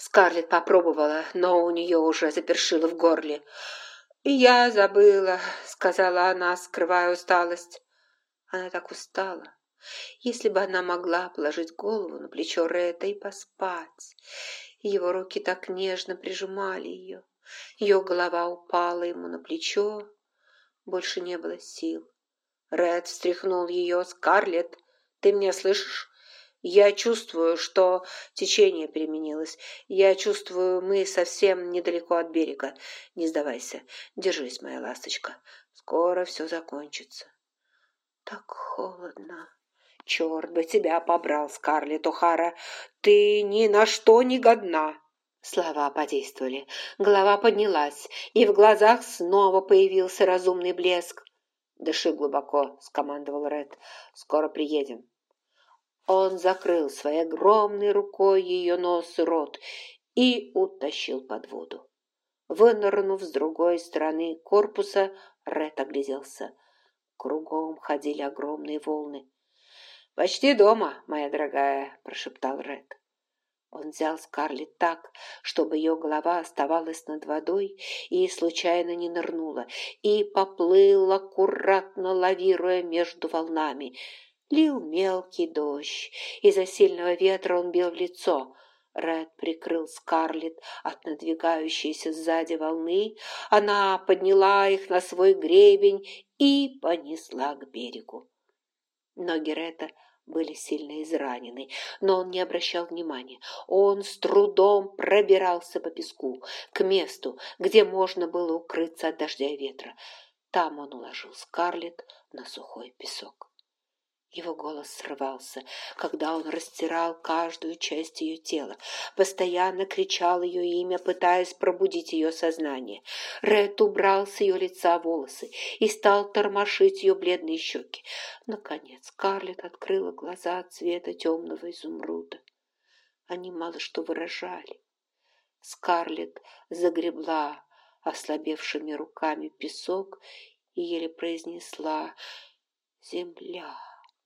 Скарлетт попробовала, но у нее уже запершило в горле. «Я забыла», — сказала она, скрывая усталость. Она так устала. Если бы она могла положить голову на плечо Ретта и поспать. Его руки так нежно прижимали ее. Ее голова упала ему на плечо. Больше не было сил. Ред встряхнул ее. «Скарлетт, ты меня слышишь? Я чувствую, что течение переменилось. Я чувствую, мы совсем недалеко от берега. Не сдавайся. Держись, моя ласточка. Скоро все закончится». «Так холодно». «Черт бы тебя побрал, Скарлетт О'Хара! Ты ни на что не годна!» Слова подействовали. Голова поднялась, и в глазах снова появился разумный блеск. «Дыши глубоко», — скомандовал Ред. «Скоро приедем». Он закрыл своей огромной рукой ее нос и рот и утащил под воду. Вынырнув с другой стороны корпуса, Ред огляделся. Кругом ходили огромные волны. «Почти дома, моя дорогая», – прошептал Ред. Он взял Скарлетт так, чтобы ее голова оставалась над водой и случайно не нырнула, и поплыл, аккуратно лавируя между волнами. Лил мелкий дождь, из-за сильного ветра он бил в лицо. Ред прикрыл Скарлетт от надвигающейся сзади волны, она подняла их на свой гребень и понесла к берегу. Ноги Ретта были сильно изранены, но он не обращал внимания. Он с трудом пробирался по песку к месту, где можно было укрыться от дождя и ветра. Там он уложил Скарлетт на сухой песок. Его голос срывался, когда он растирал каждую часть ее тела, постоянно кричал ее имя, пытаясь пробудить ее сознание. Ред убрал с ее лица волосы и стал тормошить ее бледные щеки. Наконец Скарлетт открыла глаза цвета темного изумруда. Они мало что выражали. Скарлетт загребла ослабевшими руками песок и еле произнесла «Земля».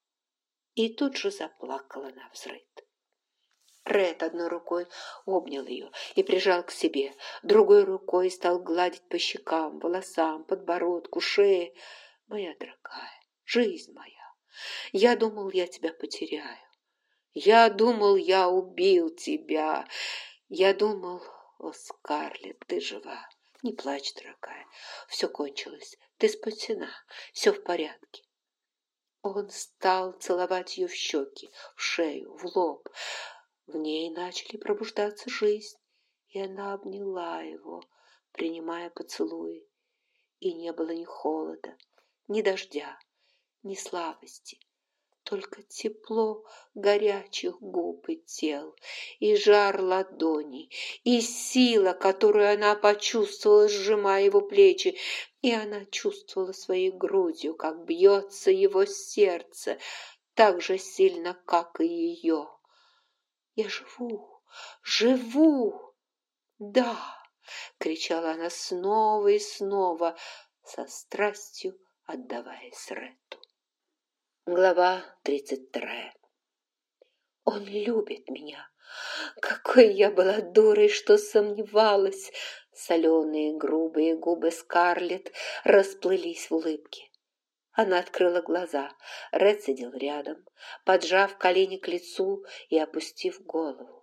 И тут же заплакала навзрыд. Ред одной рукой обнял ее и прижал к себе, другой рукой стал гладить по щекам, волосам, подбородку, шее. «Моя дорогая, жизнь моя, я думал, я тебя потеряю. Я думал, я убил тебя. Я думал, о, Скарлетт, ты жива. Не плачь, дорогая, все кончилось, ты спасена, все в порядке». Он стал целовать ее в щеки, в шею, в лоб. В ней начали пробуждаться жизнь, и она обняла его, принимая поцелуи. И не было ни холода, ни дождя, ни слабости, только тепло горячих губ и тел, и жар ладоней, и сила, которую она почувствовала, сжимая его плечи, и она чувствовала своей грудью, как бьется его сердце, так же сильно, как и ее. «Я живу, живу!» «Да!» — кричала она снова и снова, со страстью отдаваясь Ретту. Глава 32. Он любит меня. Какой я была дурой, что сомневалась. Соленые грубые губы Скарлетт расплылись в улыбке. Она открыла глаза. Ред сидел рядом, поджав колени к лицу и опустив голову.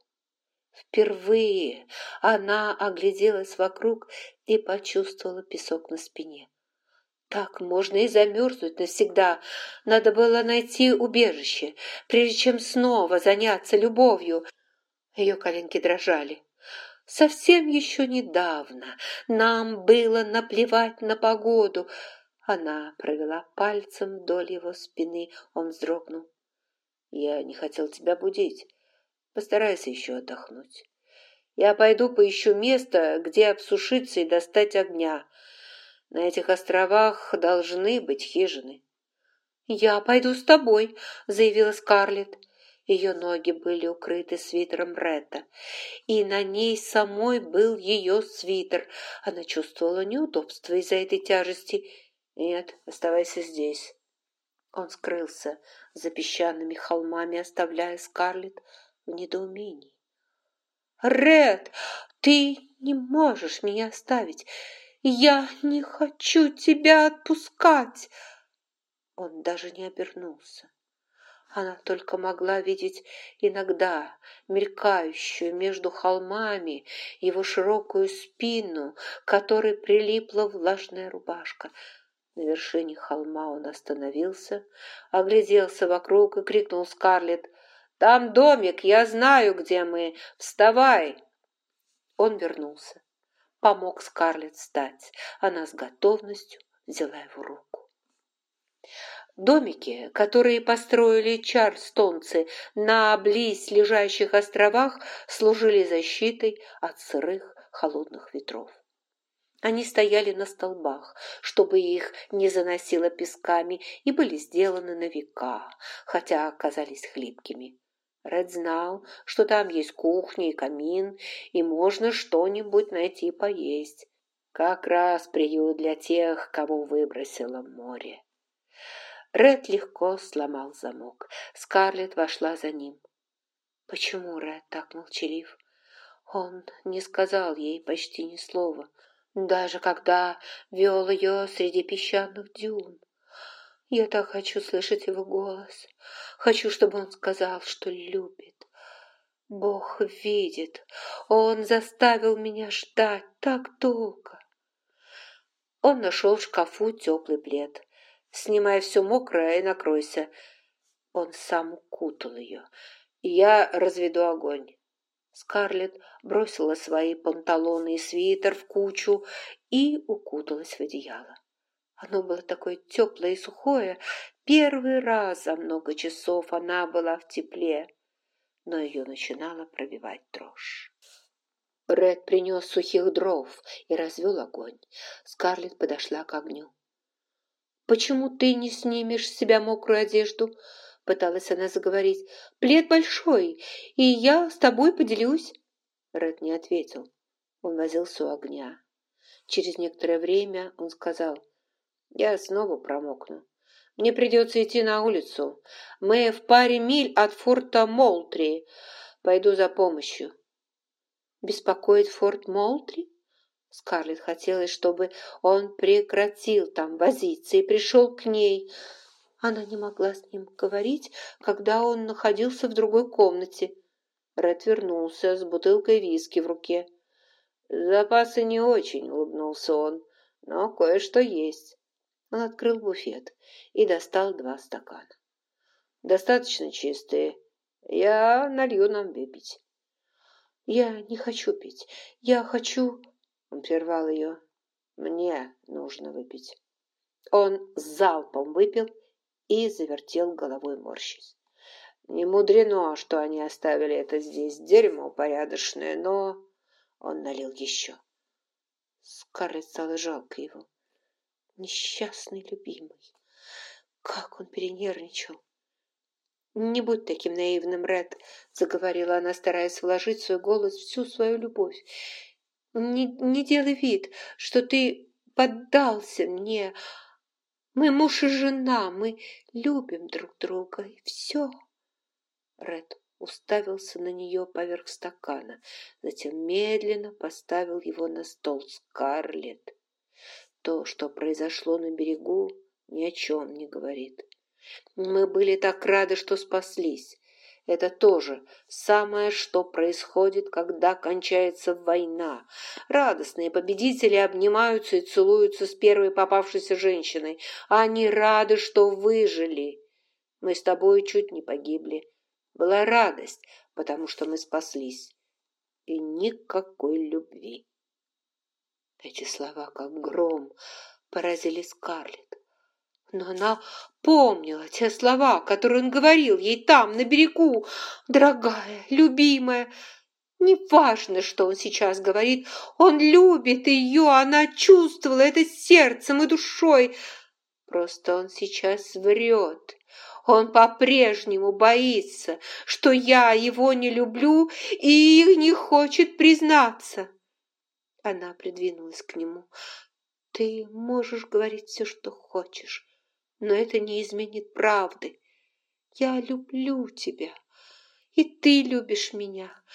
Впервые она огляделась вокруг и почувствовала песок на спине. Так можно и замерзнуть навсегда. Надо было найти убежище, прежде чем снова заняться любовью. Ее коленки дрожали. Совсем еще недавно нам было наплевать на погоду. Она провела пальцем вдоль его спины. Он вздрогнул. «Я не хотел тебя будить. Постарайся еще отдохнуть. Я пойду поищу место, где обсушиться и достать огня. На этих островах должны быть хижины». «Я пойду с тобой», — заявила Скарлетт. Ее ноги были укрыты свитером Ретта, и на ней самой был ее свитер. Она чувствовала неудобство из-за этой тяжести. «Нет, оставайся здесь». Он скрылся за песчаными холмами, оставляя Скарлетт в недоумении. Ред, ты не можешь меня оставить. Я не хочу тебя отпускать. Он даже не обернулся. Она только могла видеть иногда мелькающую между холмами его широкую спину, к которой прилипла влажная рубашка. На вершине холма он остановился, огляделся вокруг и крикнул Скарлетт: «Там домик, я знаю, где мы. Вставай!» Он вернулся, помог Скарлетт встать. Она с готовностью взяла его руку. Домики, которые построили чарльстонцы на близ лежащих островах, служили защитой от сырых холодных ветров. Они стояли на столбах, чтобы их не заносило песками, и были сделаны на века, хотя оказались хлипкими. Ред знал, что там есть кухня и камин, и можно что-нибудь найти поесть. Как раз приют для тех, кого выбросило в море. Ред легко сломал замок. Скарлетт вошла за ним. Почему Ред так молчалив? Он не сказал ей почти ни слова, даже когда вел ее среди песчаных дюн. Я так хочу слышать его голос. Хочу, чтобы он сказал, что любит. Бог видит, он заставил меня ждать так долго. Он нашел в шкафу теплый плед. «Снимай все мокрое и накройся». Он сам укутал ее. «Я разведу огонь». Скарлетт бросила свои панталоны и свитер в кучу и укуталась в одеяло. Оно было такое теплое и сухое. Первый раз за много часов она была в тепле, но ее начинала пробивать дрожь. Ред принес сухих дров и развел огонь. Скарлетт подошла к огню. «Почему ты не снимешь с себя мокрую одежду?» — пыталась она заговорить. «Плед большой, и я с тобой поделюсь». Ред не ответил. Он возился у огня. Через некоторое время он сказал: «Я снова промокну. Мне придется идти на улицу. Мы в паре миль от форта Молтри. Пойду за помощью». «Беспокоит форт Молтри?» Скарлетт хотелось, чтобы он прекратил там возиться и пришел к ней. Она не могла с ним говорить, когда он находился в другой комнате. Ред вернулся с бутылкой виски в руке. «Запасы не очень», — улыбнулся он, — «но кое-что есть». Он открыл буфет и достал 2 стакана. «Достаточно чистые. Я налью нам выпить». «Я не хочу пить. Я хочу...» Он прервал ее. «Мне нужно выпить». Он залпом выпил и завертел головой, морщись. «Не мудрено, что они оставили это здесь. Дерьмо порядочное, но...» Он налил еще. Скарлетт стало жалко его. Несчастный любимый. Как он перенервничал. «Не будь таким наивным, Ред», — заговорила она, стараясь вложить в свой голос всю свою любовь. Не делай вид, что ты поддался мне. Мы муж и жена, мы любим друг друга, и все». Ред уставился на нее поверх стакана, затем медленно поставил его на стол. «Скарлетт, то, что произошло на берегу, ни о чем не говорит. Мы были так рады, что спаслись. Это тоже самое, что происходит, когда кончается война. Радостные победители обнимаются и целуются с первой попавшейся женщиной. Они рады, что выжили. Мы с тобой чуть не погибли. Была радость, потому что мы спаслись. И никакой любви». Эти слова, как гром, поразили Скарлетт. Но она помнила те слова, которые он говорил ей там, на берегу. «Дорогая, любимая». Неважно, что он сейчас говорит. Он любит ее, она чувствовала это сердцем и душой. Просто он сейчас врет. Он по-прежнему боится, что я его не люблю и не хочет признаться. Она придвинулась к нему. «Ты можешь говорить все, что хочешь, но это не изменит правды. Я люблю тебя, и ты любишь меня, и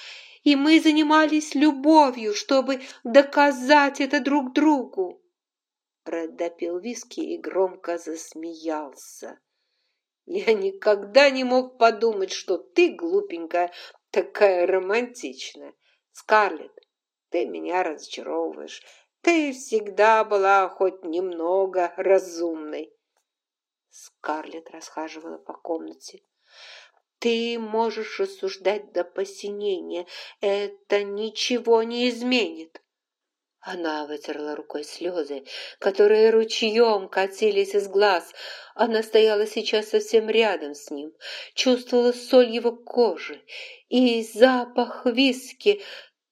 и мы занимались любовью, чтобы доказать это друг другу. Ред допил виски и громко засмеялся. Я никогда не мог подумать, что ты, глупенькая, такая романтичная. Скарлетт, ты меня разочаровываешь. Ты всегда была хоть немного разумной. Скарлетт расхаживала по комнате. Ты можешь рассуждать до посинения. Это ничего не изменит. Она вытерла рукой слезы, которые ручьем катились из глаз. Она стояла сейчас совсем рядом с ним, чувствовала соль его кожи и запах виски.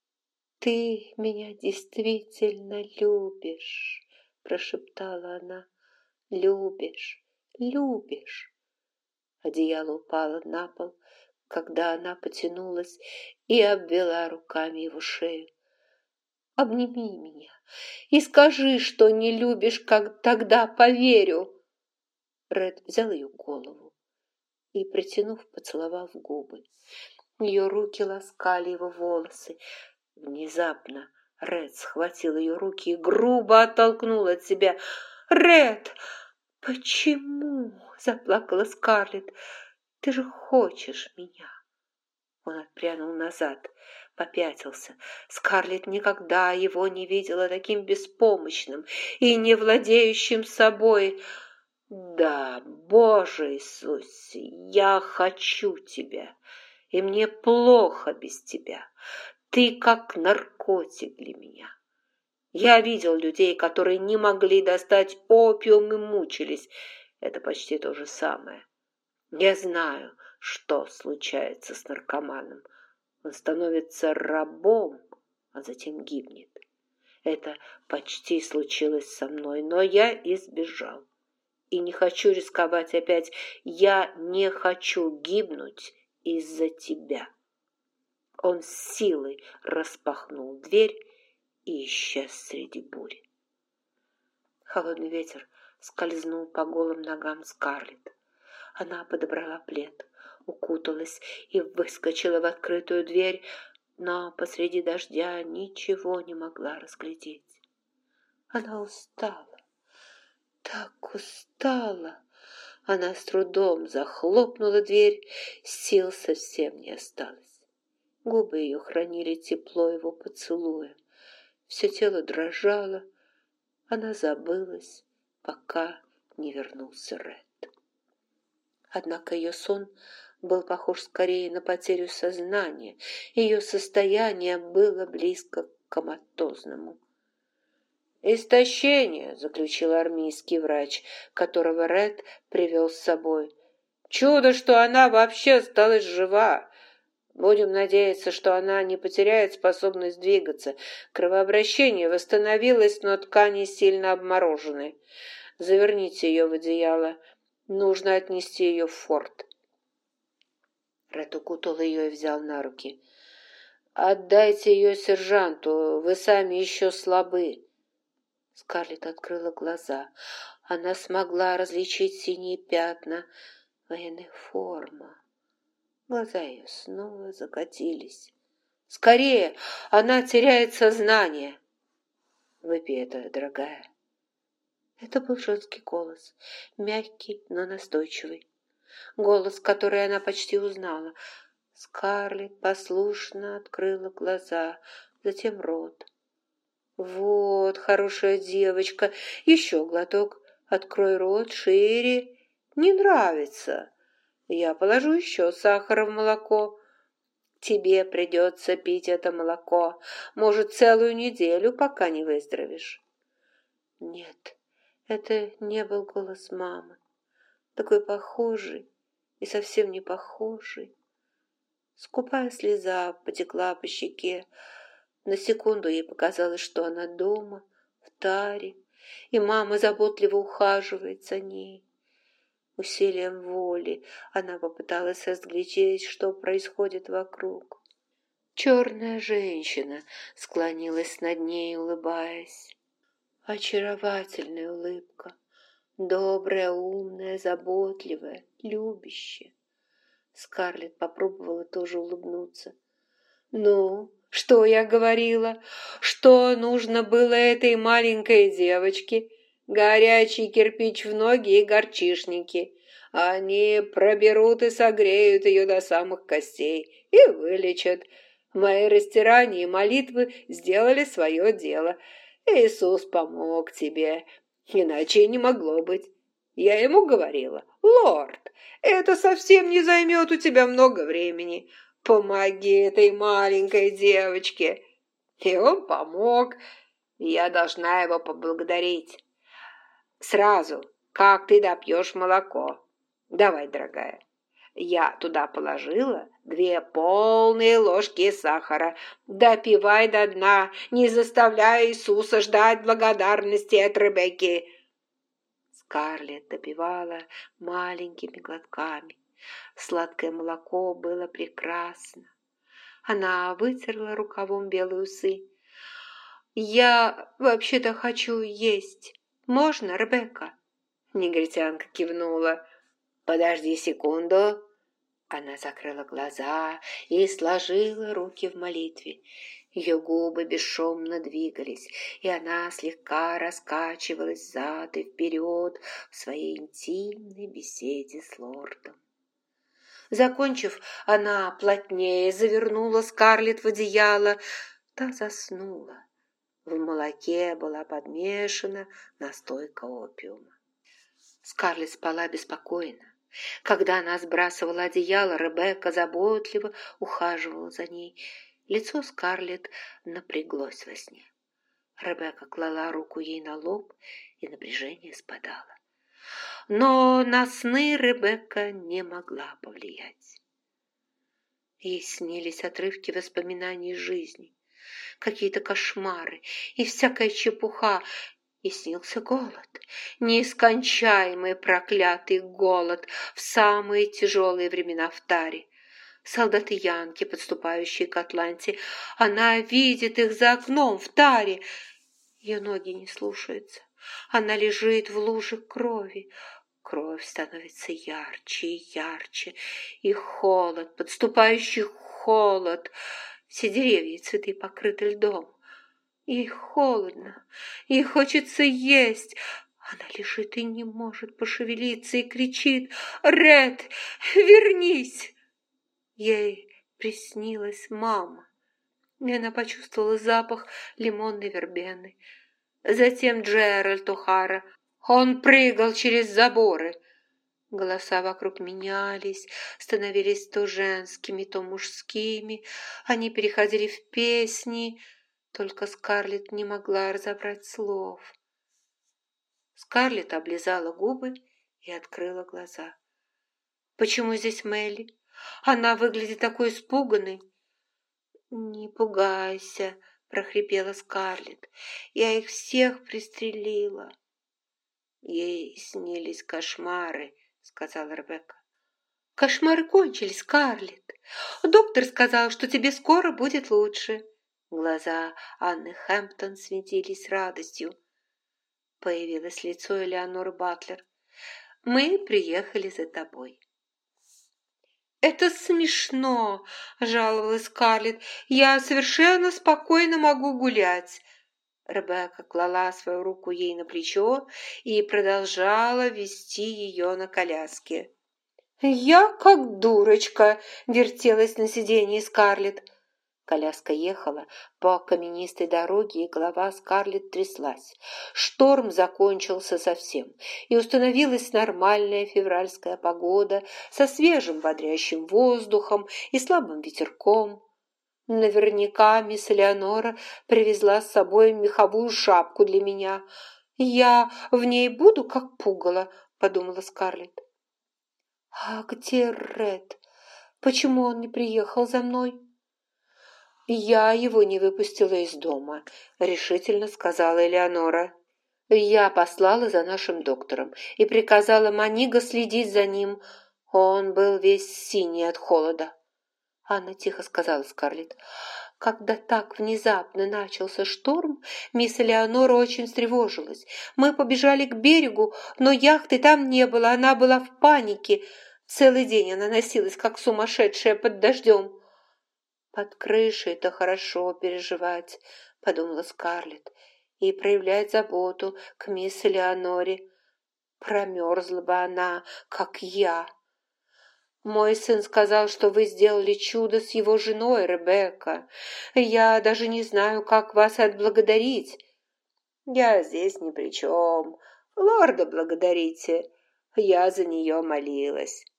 «Ты меня действительно любишь», — прошептала она. «Любишь, любишь». Одеяло упало на пол, когда она потянулась и обвела руками его шею. «Обними меня и скажи, что не любишь, как тогда поверю». Ред взял ее голову и, притянув, поцеловал в губы. Ее руки ласкали его волосы. Внезапно Ред схватил ее руки и грубо оттолкнул от себя. «Ред, почему?» – заплакала Скарлетт. «Ты же хочешь меня». Он отпрянул назад, попятился. Скарлетт никогда его не видела таким беспомощным и не владеющим собой. «Да, Боже Иисусе, я хочу тебя, и мне плохо без тебя. Ты как наркотик для меня. Я видел людей, которые не могли достать опиум и мучились. Это почти то же самое. Я знаю, что случается с наркоманом. Он становится рабом, а затем гибнет. Это почти случилось со мной, но я избежал. И не хочу рисковать опять. Я не хочу гибнуть из-за тебя». Он с силой распахнул дверь и исчез среди бури. Холодный ветер скользнул по голым ногам Скарлетт. Она подобрала плед, укуталась и выскочила в открытую дверь, но посреди дождя ничего не могла разглядеть. Она устала, так устала. Она с трудом захлопнула дверь, сил совсем не осталось. Губы ее хранили тепло его поцелуя. Все тело дрожало. Она забылась, пока не вернулся Ред. Однако ее сон был похож скорее на потерю сознания. Ее состояние было близко к коматозному. «Истощение», — заключил армейский врач, которого Ред привел с собой. «Чудо, что она вообще осталась жива. Будем надеяться, что она не потеряет способность двигаться. Кровообращение восстановилось, но ткани сильно обморожены. Заверните ее в одеяло. Нужно отнести ее в форт». Ред укутал ее и взял на руки. «Отдайте ее сержанту, вы сами еще слабы». Скарлетт открыла глаза. Она смогла различить синие пятна. Военная форма. Глаза ее снова закатились. «Скорее! Она теряет сознание!» «Выпей это, дорогая». Это был женский голос, мягкий, но настойчивый. Голос, который она почти узнала. Скарлетт послушно открыла глаза, затем рот. «Вот, хорошая девочка, еще глоток. Открой рот шире. Не нравится. Я положу еще сахара в молоко. Тебе придется пить это молоко, может, целую неделю, пока не выздоровеешь». Нет, это не был голос мамы. Такой похожий и совсем не похожий. Скупая слеза потекла по щеке. На секунду ей показалось, что она дома, в таре, и мама заботливо ухаживает за ней. Усилием воли она попыталась разглядеть, что происходит вокруг. Черная женщина склонилась над ней, улыбаясь. Очаровательная улыбка, добрая, умная, заботливая, любящая. Скарлетт попробовала тоже улыбнуться. Ну, что я говорила? Что нужно было этой маленькой девочке? Горячий кирпич в ноги и горчишники. Они проберут и согреют ее до самых костей и вылечат. Мои растирания и молитвы сделали свое дело. Иисус помог тебе, иначе не могло быть. Я ему говорила: «Лорд, это совсем не займет у тебя много времени. Помоги этой маленькой девочке». И он помог. Я должна его поблагодарить. Сразу, как ты допьешь молоко. Давай, дорогая. Я туда положила 2 полные ложки сахара. Допивай до дна, не заставляй Иисуса ждать благодарности от Ребекки. Скарлетт допивала маленькими глотками. Сладкое молоко было прекрасно. Она вытерла рукавом белые усы. «Я вообще-то хочу есть. Можно, Ребекка?» Негритянка кивнула. «Подожди секунду». Она закрыла глаза и сложила руки в молитве. Ее губы бесшумно двигались, и она слегка раскачивалась взад и вперед в своей интимной беседе с лордом. Закончив, она плотнее завернула Скарлетт в одеяло. Та заснула. В молоке была подмешана настойка опиума. Скарлетт спала беспокойно. Когда она сбрасывала одеяло, Ребекка заботливо ухаживала за ней. Лицо Скарлетт напряглось во сне. Ребекка клала руку ей на лоб, и напряжение спадало. Но на сны Ребекка не могла повлиять. Ей снились отрывки воспоминаний жизни, какие-то кошмары и всякая чепуха. И снился голод, нескончаемый проклятый голод в самые тяжелые времена в Таре. Солдаты Янки, подступающие к Атланте, она видит их за окном в Таре. Ее ноги не слушаются, она лежит в луже крови. Кровь становится ярче и ярче, и холод, подступающий холод. Все деревья и цветы покрыты льдом. Ей холодно, ей хочется есть. Она лежит и не может пошевелиться, и кричит: «Ред, вернись!» Ей приснилась мама, и она почувствовала запах лимонной вербены. Затем Джеральд О'Хара. Он прыгал через заборы. Голоса вокруг менялись, становились то женскими, то мужскими. Они переходили в песни. Только Скарлетт не могла разобрать слов. Скарлетт облизала губы и открыла глаза. «Почему здесь Мелли? Она выглядит такой испуганной». «Не пугайся», — прохрипела Скарлетт. «Я их всех пристрелила». «Ей снились кошмары», — сказала Ребекка. «Кошмары кончились, Скарлетт. Доктор сказал, что тебе скоро будет лучше». Глаза Анны Хэмптон светились радостью. Появилось лицо Элеоноры Батлер. «Мы приехали за тобой». «Это смешно», – жаловалась Скарлетт. «Я совершенно спокойно могу гулять». Ребекка клала свою руку ей на плечо и продолжала вести ее на коляске. «Я, как дурочка», – вертелась на сиденье Скарлетт. Коляска ехала по каменистой дороге, и голова Скарлетт тряслась. Шторм закончился совсем, и установилась нормальная февральская погода со свежим бодрящим воздухом и слабым ветерком. Наверняка мисс Элеонора привезла с собой меховую шапку для меня. «Я в ней буду, как пугало», — подумала Скарлетт. «А где Ред? Почему он не приехал за мной?» «Я его не выпустила из дома», — решительно сказала Элеонора. «Я послала за нашим доктором и приказала Маниго следить за ним. Он был весь синий от холода». Анна тихо сказала Скарлетт. «Когда так внезапно начался шторм, мисс Элеонора очень встревожилась. Мы побежали к берегу, но яхты там не было, она была в панике. Целый день она носилась, как сумасшедшая под дождем». «Под крышей это хорошо переживать», — подумала Скарлетт, «и проявлять заботу к мисс Элеоноре. Промерзла бы она, как я. Мой сын сказал, что вы сделали чудо с его женой, Ребекка. Я даже не знаю, как вас отблагодарить». «Я здесь ни при чем. Лорда благодарите. Я за нее молилась».